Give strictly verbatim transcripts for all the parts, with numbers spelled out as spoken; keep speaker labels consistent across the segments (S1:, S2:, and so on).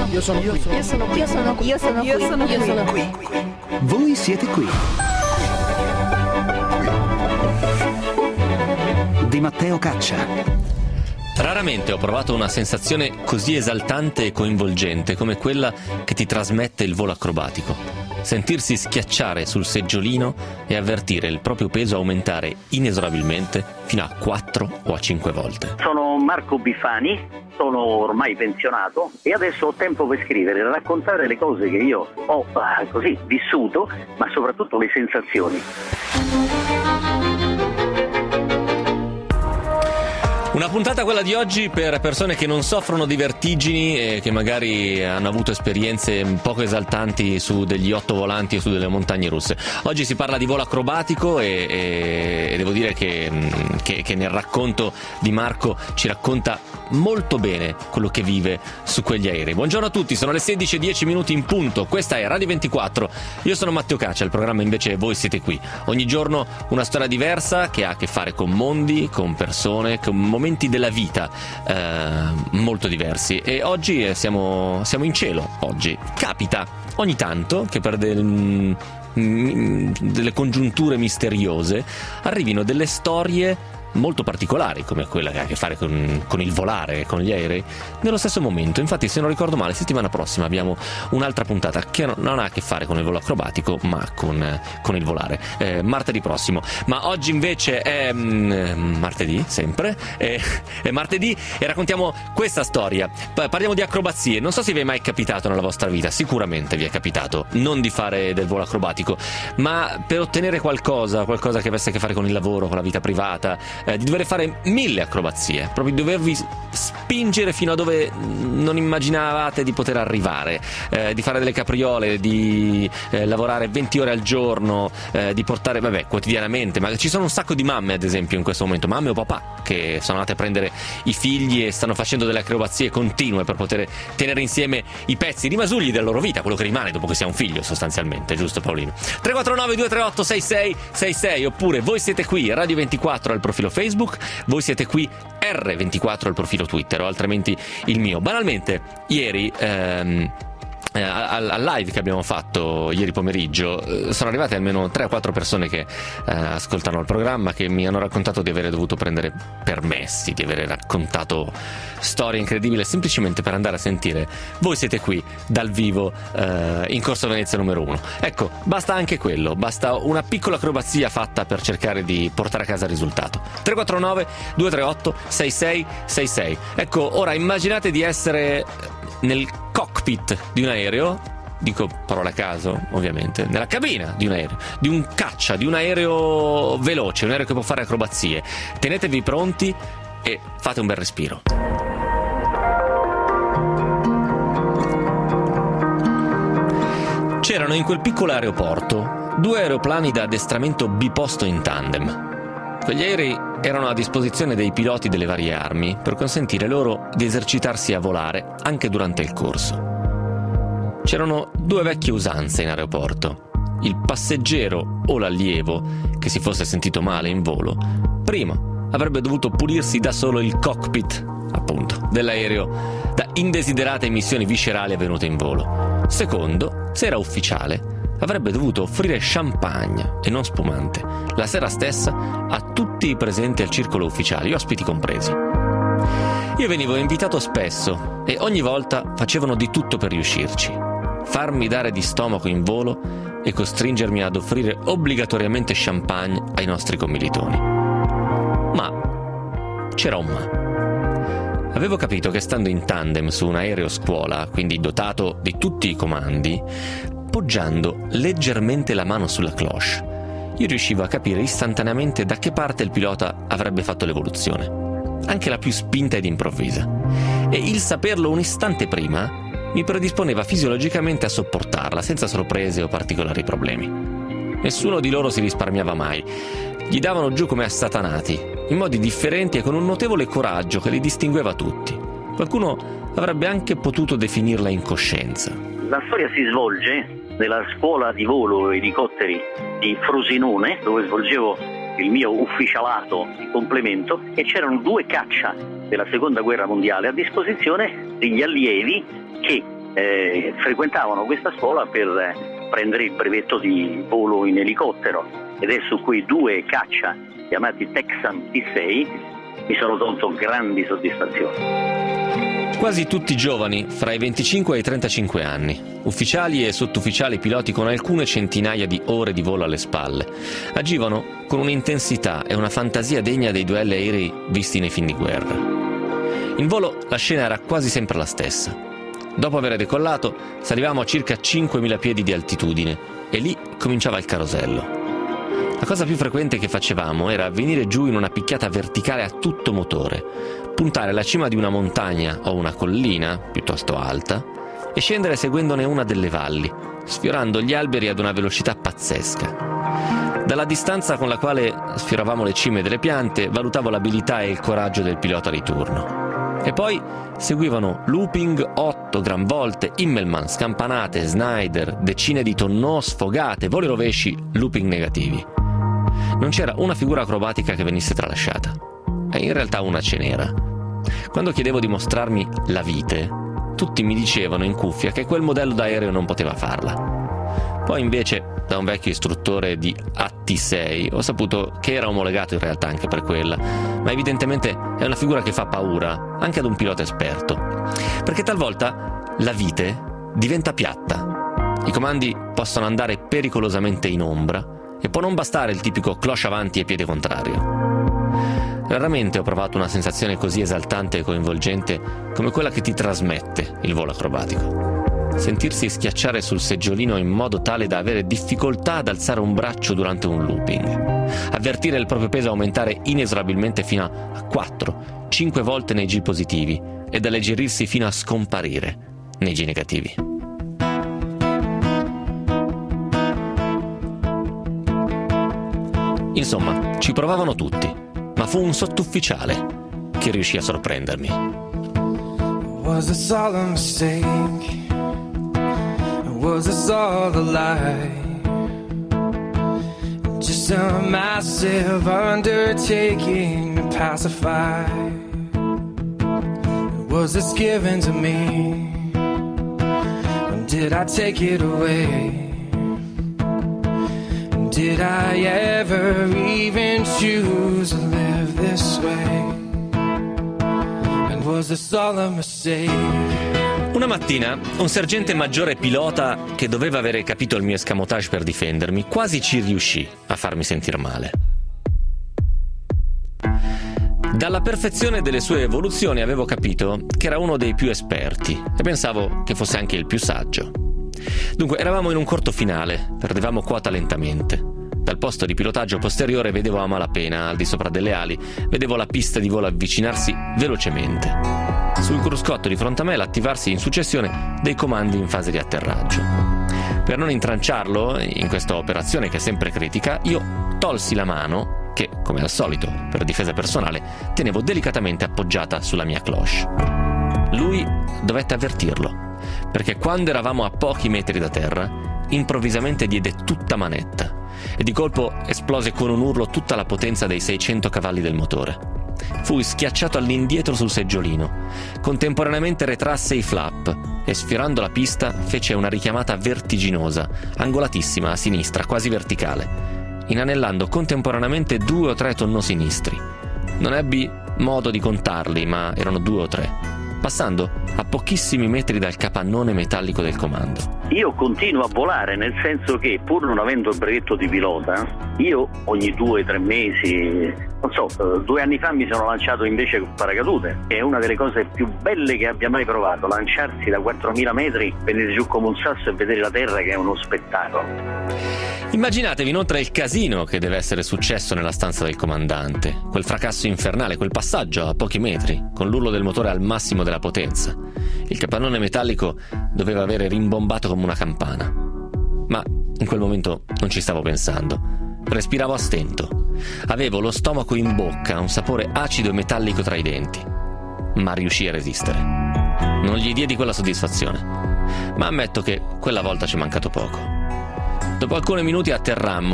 S1: Io sono qui.
S2: Io sono qui. Io sono qui. Io sono qui. Io sono qui. Io sono qui.
S3: Voi siete qui. Di Matteo Caccia.
S4: Raramente ho provato una sensazione così esaltante e coinvolgente come quella che ti trasmette il volo acrobatico. Sentirsi schiacciare sul seggiolino e avvertire il proprio peso aumentare inesorabilmente fino a quattro o a cinque volte.
S5: Sono Marco Biffani, sono ormai pensionato e adesso ho tempo per scrivere, raccontare le cose che io ho eh, così vissuto, ma soprattutto le sensazioni.
S4: Una puntata, quella di oggi, per persone che non soffrono di vertigini e che magari hanno avuto esperienze poco esaltanti su degli ottovolanti e su delle montagne russe. Oggi si parla di volo acrobatico e, e, e devo dire che, che, che nel racconto di Marco ci racconta molto bene quello che vive su quegli aerei. Buongiorno a tutti, sono le sedici e dieci minuti in punto, questa è Radio ventiquattro, io sono Matteo Caccia, il programma invece Voi siete qui. Ogni giorno una storia diversa che ha a che fare con mondi, con persone, con momenti della vita eh, molto diversi, e oggi siamo, siamo in cielo. Oggi capita ogni tanto che per del, delle congiunture misteriose arrivino delle storie molto particolari, come quella che ha a che fare con, con il volare, con gli aerei, nello stesso momento. Infatti, se non ricordo male, settimana prossima abbiamo un'altra puntata che non ha a che fare con il volo acrobatico, ma con, con il volare, eh, martedì prossimo. Ma oggi invece è mm, martedì, sempre è, è martedì, e raccontiamo questa storia. Parliamo di acrobazie. Non so se vi è mai capitato nella vostra vita, sicuramente vi è capitato non di fare del volo acrobatico, ma per ottenere qualcosa, qualcosa che avesse a che fare con il lavoro, con la vita privata, Eh, di dover fare mille acrobazie, proprio di dovervi spingere fino a dove non immaginavate di poter arrivare, eh, di fare delle capriole, di eh, lavorare venti ore al giorno, eh, di portare, vabbè, quotidianamente. Ma ci sono un sacco di mamme, ad esempio, in questo momento, mamme o papà, che sono andate a prendere i figli e stanno facendo delle acrobazie continue per poter tenere insieme i pezzi rimasugli della loro vita, quello che rimane dopo che si ha un figlio, sostanzialmente, giusto Paolino? tre quattro nove due tre otto sei sei sei sei, oppure Voi siete qui, Radio ventiquattro al profilo Facebook, Voi siete qui erre ventiquattro al profilo Twitter, o altrimenti il mio. Banalmente, ieri ehm, eh, al, al live che abbiamo fatto ieri pomeriggio eh, sono arrivate almeno tre o quattro persone che eh, ascoltano il programma, che mi hanno raccontato di aver dovuto prendere permessi, di aver raccontato storie incredibili semplicemente per andare a sentire Voi siete qui dal vivo eh, in Corso Venezia numero uno. Ecco, basta anche quello, basta una piccola acrobazia fatta per cercare di portare a casa il risultato. tre quattro nove due tre otto sei sei sei sei. Ecco, ora immaginate di essere nel cockpit di un aereo, dico parole a caso ovviamente, nella cabina di un aereo, di un caccia, di un aereo veloce, un aereo che può fare acrobazie. Tenetevi pronti e fate un bel respiro. C'erano in quel piccolo aeroporto due aeroplani da addestramento biposto in tandem. Quegli aerei erano a disposizione dei piloti delle varie armi per consentire loro di esercitarsi a volare anche durante il corso. C'erano due vecchie usanze in aeroporto. Il passeggero o l'allievo che si fosse sentito male in volo, prima avrebbe dovuto pulirsi da solo il cockpit, appunto, dell'aereo da indesiderate emissioni viscerali avvenute in volo. Secondo, se era ufficiale, avrebbe dovuto offrire champagne e non spumante la sera stessa a tutti i presenti al circolo ufficiale, ospiti compresi. Io venivo invitato spesso e ogni volta facevano di tutto per riuscirci. Farmi dare di stomaco in volo e costringermi ad offrire obbligatoriamente champagne ai nostri commilitoni. Ma c'era un ma. Avevo capito che stando in tandem su un aereo scuola, quindi dotato di tutti i comandi, poggiando leggermente la mano sulla cloche, io riuscivo a capire istantaneamente da che parte il pilota avrebbe fatto l'evoluzione, anche la più spinta ed improvvisa. E il saperlo un istante prima mi predisponeva fisiologicamente a sopportarla, senza sorprese o particolari problemi. Nessuno di loro si risparmiava mai. Gli davano giù come assatanati, in modi differenti e con un notevole coraggio che li distingueva tutti. Qualcuno avrebbe anche potuto definirla incoscienza.
S5: La storia si svolge nella scuola di volo elicotteri di Frosinone, dove svolgevo il mio ufficialato di complemento, e c'erano due caccia della seconda guerra mondiale a disposizione degli allievi che eh, frequentavano questa scuola per eh, prendere il brevetto di volo in elicottero, ed è su quei due caccia chiamati Texan T sei mi sono tolto grandi soddisfazioni.
S4: Quasi tutti giovani, fra i venticinque e i trentacinque anni, ufficiali e sottufficiali piloti con alcune centinaia di ore di volo alle spalle, agivano con un'intensità e una fantasia degna dei duelli aerei visti nei film di guerra. In volo la scena era quasi sempre la stessa. Dopo aver decollato, salivamo a circa cinquemila piedi di altitudine e lì cominciava il carosello. La cosa più frequente che facevamo era venire giù in una picchiata verticale a tutto motore, puntare alla cima di una montagna o una collina piuttosto alta e scendere seguendone una delle valli, sfiorando gli alberi ad una velocità pazzesca. Dalla distanza con la quale sfioravamo le cime delle piante valutavo l'abilità e il coraggio del pilota di turno. E poi seguivano looping, otto gran volte, Immelmann, scampanate, Snyder, decine di tonnò, sfogate, voli rovesci, looping negativi. Non c'era una figura acrobatica che venisse tralasciata. E in realtà una ce n'era. Quando chiedevo di mostrarmi la vite, tutti mi dicevano in cuffia che quel modello d'aereo non poteva farla. Poi invece, da un vecchio istruttore di A T sei, ho saputo che era omologato in realtà anche per quella, ma evidentemente è una figura che fa paura anche ad un pilota esperto, perché talvolta la vite diventa piatta. I comandi possono andare pericolosamente in ombra e può non bastare il tipico cloche avanti e piede contrario. Raramente ho provato una sensazione così esaltante e coinvolgente come quella che ti trasmette il volo acrobatico. Sentirsi schiacciare sul seggiolino in modo tale da avere difficoltà ad alzare un braccio durante un looping. Avvertire il proprio peso aumentare inesorabilmente fino a quattro cinque volte nei G positivi ed alleggerirsi fino a scomparire nei G negativi. Insomma, ci provavano tutti, ma fu un sottufficiale che riuscì a sorprendermi.
S1: Was this all a mistake? Was this all a lie? Just a massive undertaking to pacify. Was this given to me? Or did I take it away? Did I ever even choose to live this way? And was this all a mistake?
S4: Una mattina, un sergente maggiore pilota che doveva avere capito il mio escamotage per difendermi, quasi ci riuscì a farmi sentir male. Dalla perfezione delle sue evoluzioni avevo capito che era uno dei più esperti e pensavo che fosse anche il più saggio. Dunque, eravamo in un corto finale, perdevamo quota lentamente. Dal posto di pilotaggio posteriore vedevo a malapena, al di sopra delle ali, vedevo la pista di volo avvicinarsi velocemente. Sul cruscotto di fronte a me l'attivarsi in successione dei comandi in fase di atterraggio. Per non intranciarlo in questa operazione che è sempre critica, io tolsi la mano, che, come al solito, per difesa personale, tenevo delicatamente appoggiata sulla mia cloche. Lui dovette avvertirlo, perché quando eravamo a pochi metri da terra, improvvisamente diede tutta manetta e di colpo esplose con un urlo tutta la potenza dei seicento cavalli del motore. Fui schiacciato all'indietro sul seggiolino, contemporaneamente retrasse i flap e sfiorando la pista fece una richiamata vertiginosa, angolatissima a sinistra, quasi verticale, inanellando contemporaneamente due o tre tonneau sinistri. Non ebbi modo di contarli, ma erano due o tre, passando a pochissimi metri dal capannone metallico del comando.
S5: Io continuo a volare, nel senso che pur non avendo il brevetto di pilota, io ogni due o tre mesi, non so, due anni fa mi sono lanciato invece con paracadute, che è una delle cose più belle che abbia mai provato, lanciarsi da quattromila metri, venire giù come un sasso e vedere la terra, che è uno spettacolo.
S4: Immaginatevi inoltre il casino che deve essere successo nella stanza del comandante, quel fracasso infernale, quel passaggio a pochi metri, con l'urlo del motore al massimo della potenza. Il capannone metallico doveva avere rimbombato come una campana. Ma in quel momento non ci stavo pensando. Respiravo a stento. Avevo lo stomaco in bocca, un sapore acido e metallico tra i denti. Ma riuscii a resistere. Non gli diedi quella soddisfazione. Ma ammetto che quella volta ci è mancato poco. Dopo alcuni minuti atterrammo,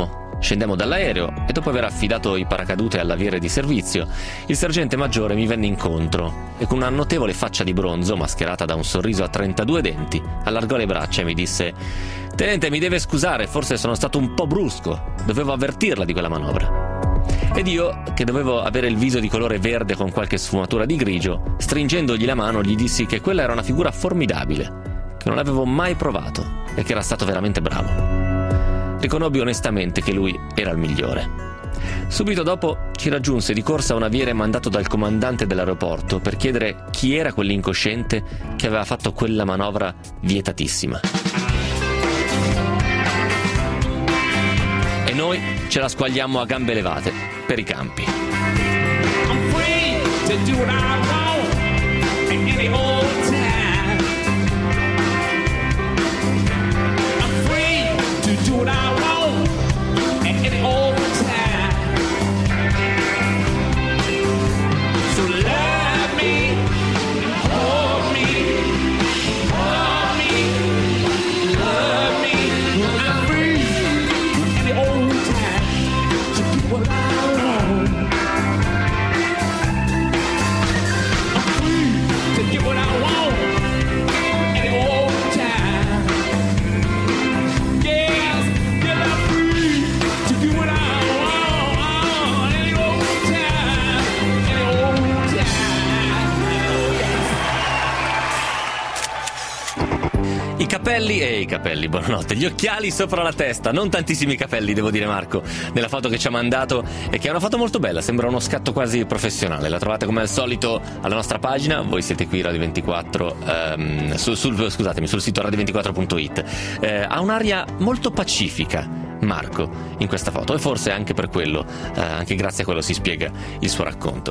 S4: Scendemmo dall'aereo e dopo aver affidato i paracadute all'aviere di servizio, il sergente maggiore mi venne incontro e con una notevole faccia di bronzo, mascherata da un sorriso a trentadue denti, allargò le braccia e mi disse: «Tenente, mi deve scusare, forse sono stato un po' brusco, dovevo avvertirla di quella manovra». Ed io, che dovevo avere il viso di colore verde con qualche sfumatura di grigio, stringendogli la mano gli dissi che quella era una figura formidabile, che non avevo mai provato e che era stato veramente bravo. Riconobbi onestamente che lui era il migliore. Subito dopo ci raggiunse di corsa un aviere mandato dal comandante dell'aeroporto per chiedere chi era quell'incosciente che aveva fatto quella manovra vietatissima. E noi ce la squagliammo a gambe levate per i campi.
S6: I'm free to do what I want in any old time. I'm free to do what I want in any old time. So love me, hold me, hold me, love me. I'm free in any old time to do what I want. Get what I want any old time. Yes, yes, I'm free to do what I want any old time, any old time.
S4: I capelli e i capelli, buonanotte, gli occhiali sopra la testa, non tantissimi capelli devo dire Marco, nella foto che ci ha mandato e che è una foto molto bella, sembra uno scatto quasi professionale, la trovate come al solito alla nostra pagina, voi siete qui Radio ventiquattro, ehm, sul, sul, scusatemi, sul sito radio ventiquattro punto it, eh, ha un'aria molto pacifica Marco in questa foto e forse anche per quello, eh, anche grazie a quello si spiega il suo racconto.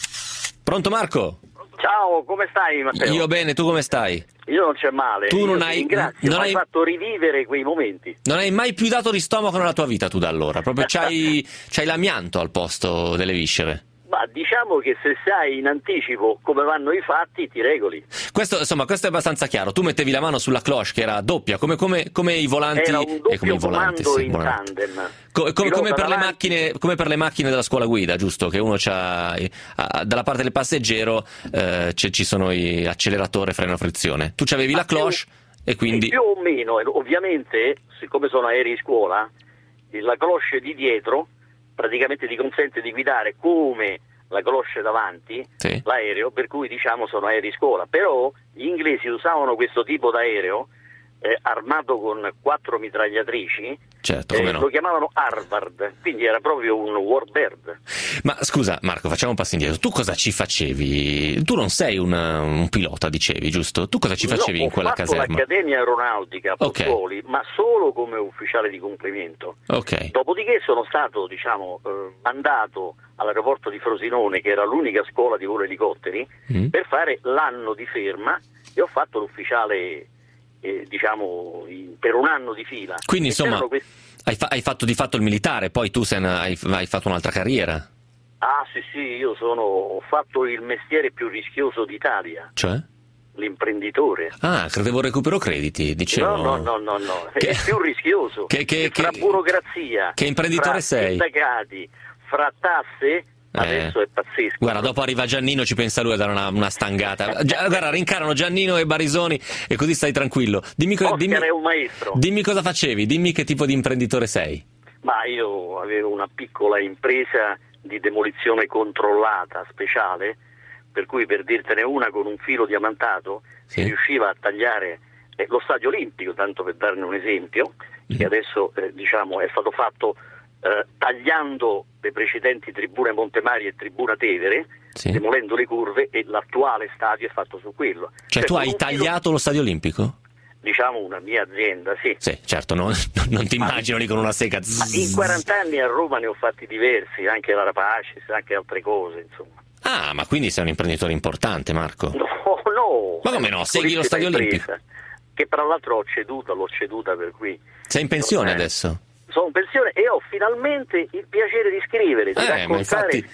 S4: Pronto Marco?
S5: Ciao, come stai Matteo?
S4: Io bene, tu come stai?
S5: Io non c'è male.
S4: Tu non
S5: Io
S4: hai-
S5: ti ringrazio,
S4: non
S5: mi hai
S4: hai-
S5: fatto rivivere quei momenti.
S4: Non hai mai più dato di stomaco nella tua vita tu da allora, proprio c'hai, c'hai l'amianto al posto delle viscere.
S5: Ma diciamo che se sai in anticipo come vanno i fatti ti regoli.
S4: Questo, insomma, questo è abbastanza chiaro. Tu mettevi la mano sulla cloche che era doppia, come, come, come i volanti
S5: Era un
S4: e
S5: doppio
S4: come i volanti,
S5: comando
S4: sì,
S5: in
S4: buonanotte.
S5: tandem.
S4: Co- come, come,
S5: Pilota
S4: per le
S5: davanti.
S4: macchine, come per le macchine della scuola guida, giusto? Che uno c'ha eh, dalla parte del passeggero eh, ci ci sono i acceleratore, freno a frizione. Tu c'avevi
S5: Ma
S4: la cloche
S5: più-
S4: e quindi
S5: sì, più o meno, e ovviamente, siccome sono aerei scuola, la cloche di dietro praticamente ti consente di guidare come la cloche davanti,
S4: Sì.
S5: l'aereo, per cui diciamo sono aerei scuola. Però gli inglesi usavano questo tipo d'aereo eh, armato con quattro mitragliatrici,
S4: certo,
S5: eh,
S4: come no.
S5: lo chiamavano Harvard, quindi era proprio un warbird.
S4: Ma scusa Marco, facciamo un passo indietro. Tu cosa ci facevi? Tu non sei un, un pilota, dicevi, giusto? Tu cosa ci facevi
S5: No,
S4: in quella
S5: ho fatto
S4: caserma?
S5: l'Accademia Aeronautica a
S4: Ok.
S5: Pozzuoli, ma solo come ufficiale di complemento.
S4: Ok.
S5: Dopodiché sono stato, diciamo, eh, mandato all'aeroporto di Frosinone, che era l'unica scuola di volo elicotteri,
S4: Mm.
S5: per fare l'anno di ferma e ho fatto l'ufficiale, eh, diciamo, in- per un anno di fila.
S4: Quindi
S5: E
S4: insomma
S5: c'erano questi-
S4: hai, fa- hai fatto di fatto il militare, poi tu sei una- hai, hai fatto un'altra carriera,
S5: Ah sì sì, io sono, ho fatto il mestiere più rischioso d'Italia,
S4: cioè?
S5: l'imprenditore.
S4: Ah, credevo recupero crediti, dicevo.
S5: No, no, no, no, no.
S4: Che-
S5: È più rischioso.
S4: Che- che-
S5: fra
S4: che-
S5: burocrazia,
S4: che imprenditore
S5: fra
S4: sei?
S5: sindacati, fra tasse, adesso è pazzesco.
S4: Guarda, dopo arriva Giannino, ci pensa lui a dare una, una stangata. Gia- guarda, rincarano Giannino e Barisoni e così stai tranquillo. Dimmi, co-
S5: Oscar
S4: dimmi,
S5: è un maestro.
S4: dimmi cosa facevi, dimmi che tipo di imprenditore sei.
S5: Ma io avevo una piccola impresa di demolizione controllata speciale, per cui, per dirtene una, con un filo diamantato
S4: Sì.
S5: si riusciva a tagliare eh, lo Stadio Olimpico, tanto per darne un esempio,
S4: Mm.
S5: che adesso eh, diciamo è stato fatto eh, tagliando le precedenti tribune Montemari e tribuna Tevere,
S4: Sì.
S5: demolendo le curve, e l'attuale stadio è fatto su quello.
S4: Cioè tu
S5: con
S4: hai
S5: un filo-
S4: tagliato lo stadio olimpico?
S5: Diciamo una mia azienda, sì.
S4: Sì, certo, no, non ti immagino lì con una sega.
S5: Ma in quaranta anni a Roma ne ho fatti diversi, anche la Rapacis, anche altre cose, insomma.
S4: Ah, ma quindi sei un imprenditore importante, Marco.
S5: No, no.
S4: Ma come no?
S5: È una
S4: Segui lo
S5: piccolissima
S4: Stadio
S5: impresa,
S4: Olimpico?
S5: Che tra l'altro ho ceduta, l'ho ceduta per cui...
S4: Sei in pensione
S5: Eh,
S4: adesso?
S5: Sono in pensione e ho finalmente il piacere di scrivere, di
S4: Eh, ma
S5: raccontare
S4: infatti,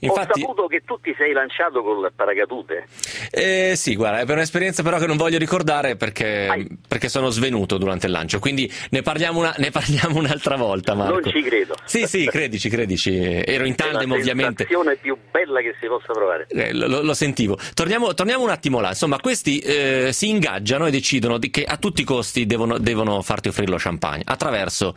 S4: Infatti,
S5: ho saputo che tu ti sei lanciato col paracadute.
S4: Eh, sì, guarda, è per un'esperienza però che non voglio ricordare perché, perché sono svenuto durante il lancio, quindi ne parliamo, una, ne parliamo un'altra volta, Marco.
S5: Non ci credo.
S4: Sì, sì, credici, credici. Ero in tandem, ovviamente.
S5: È la sensazione più bella che si possa provare.
S4: Eh, lo, lo sentivo. Torniamo, torniamo un attimo là. Insomma, questi eh, si ingaggiano e decidono di, che a tutti i costi devono, devono farti offrire lo champagne attraverso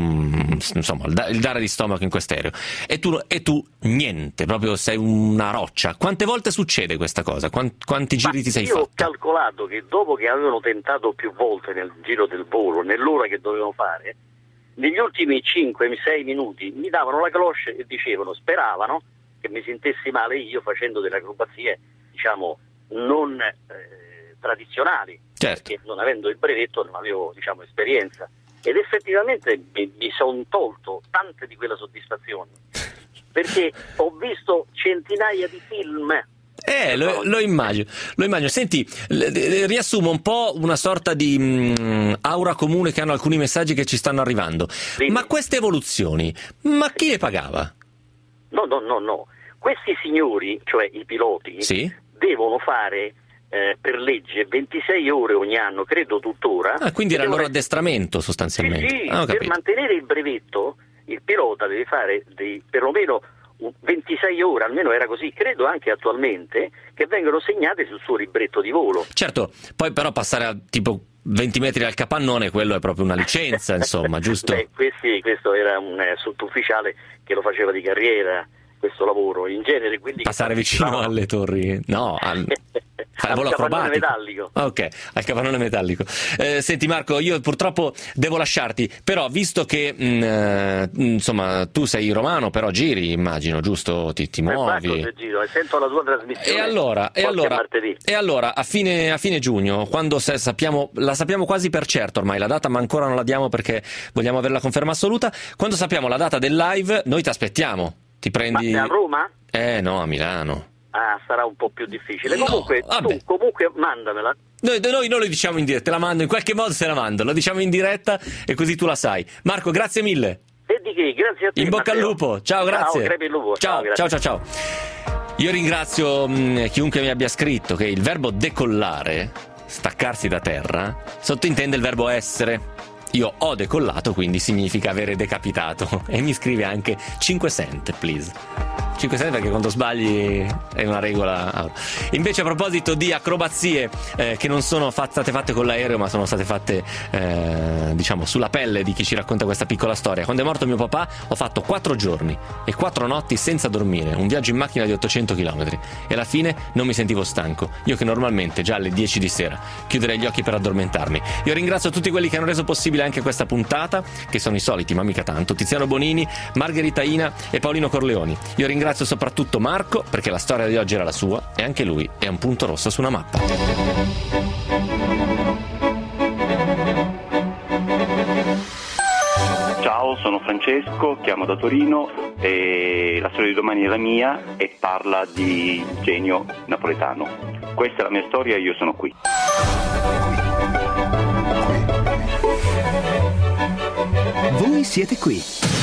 S4: un, insomma, il, da, il dare di stomaco in quest'aereo. E tu, e tu niente, proprio sei una roccia. Quante volte succede questa cosa? Quanti, quanti giri
S5: Ma
S4: ti sei
S5: io
S4: fatto?
S5: Ho calcolato che dopo che avevano tentato più volte nel giro del volo, nell'ora che dovevano fare, negli ultimi cinque sei minuti mi davano la cloche e dicevano, speravano che mi sentessi male io facendo delle acrobazie, diciamo, non eh, tradizionali,
S4: Certo.
S5: perché non avendo il brevetto non avevo, diciamo, esperienza. Ed effettivamente mi, mi sono tolto tante di quelle soddisfazioni, perché ho visto centinaia di film.
S4: Eh, lo, lo immagino, lo immagino. Senti, l- riassumo un po' una sorta di mh, aura comune che hanno alcuni messaggi che ci stanno arrivando.
S5: Sì.
S4: Ma queste evoluzioni, ma chi le pagava?
S5: No, no, no, no. Questi signori, cioè i piloti,
S4: Sì?
S5: devono fare eh, per legge ventisei ore ogni anno, credo tuttora.
S4: Ah, quindi era il
S5: Devono-
S4: loro addestramento sostanzialmente.
S5: Sì, sì,
S4: Ah, ho
S5: per
S4: capito.
S5: mantenere il brevetto il pilota deve fare dei, perlomeno un- ventisei ore, almeno era così, credo anche attualmente, che vengono segnate sul suo libretto di volo.
S4: Certo, poi però passare a tipo venti metri dal capannone, quello è proprio una licenza, insomma, giusto?
S5: Beh, questi, questo era un eh, sottufficiale che lo faceva di carriera, questo lavoro, in genere quelli che
S4: Passare vicino
S5: partecipavano-
S4: alle torri, no, al, al
S5: Al
S4: volo
S5: capannone
S4: acrobatico.
S5: metallico.
S4: Ok, al capannone metallico. Eh, senti Marco, io purtroppo devo lasciarti, però visto che mh, eh, insomma tu sei romano, però giri, immagino, giusto? Ti, ti
S5: Per
S4: muovi.
S5: Marco, se giro, e sento la tua trasmissione.
S4: E allora, e
S5: forse
S4: allora,
S5: martedì.
S4: e allora a, fine, a fine giugno, quando se sappiamo, la sappiamo quasi per certo ormai, la data ma ancora non la diamo perché vogliamo avere la conferma assoluta, quando sappiamo la data del live noi ti aspettiamo, ti prendi...
S5: Ma a Roma?
S4: Eh no, a Milano.
S5: Ah, sarà un po' più difficile.
S4: No,
S5: comunque,
S4: vabbè.
S5: tu comunque mandamela.
S4: Noi, noi non lo diciamo in diretta, te la mando, in qualche modo se la mando, lo diciamo in diretta e così tu la sai. Marco, grazie mille.
S5: E di che? Grazie a te.
S4: In bocca al
S5: Matteo.
S4: lupo, ciao, grazie.
S5: Ciao, crepi il lupo.
S4: Ciao,
S5: grazie.
S4: ciao, ciao, ciao. Io ringrazio mh, chiunque mi abbia scritto che il verbo decollare, staccarsi da terra, sottintende il verbo essere. Io ho decollato, quindi significa avere decapitato. E mi scrive anche cinque cent, please. cinque cent perché quando sbagli è una regola. Invece a proposito di acrobazie eh, che non sono fat- state fatte con l'aereo ma sono state fatte eh, diciamo sulla pelle di chi ci racconta questa piccola storia. Quando è morto mio papà ho fatto quattro giorni e quattro notti senza dormire, un viaggio in macchina di ottocento chilometri e alla fine non mi sentivo stanco, io che normalmente già alle dieci di sera chiuderei gli occhi per addormentarmi. Io ringrazio tutti quelli che hanno reso possibile anche questa puntata, che sono i soliti ma mica tanto: Tiziano Bonini, Margherita Ina e Paolino Corleoni. Io ringrazio soprattutto Marco perché la storia di oggi era la sua e anche lui è un punto rosso su una mappa.
S7: Ciao, sono Francesco, chiamo da Torino e la storia di domani è la mia e parla di genio napoletano. Questa è la mia storia e io sono qui.
S3: Voi siete qui.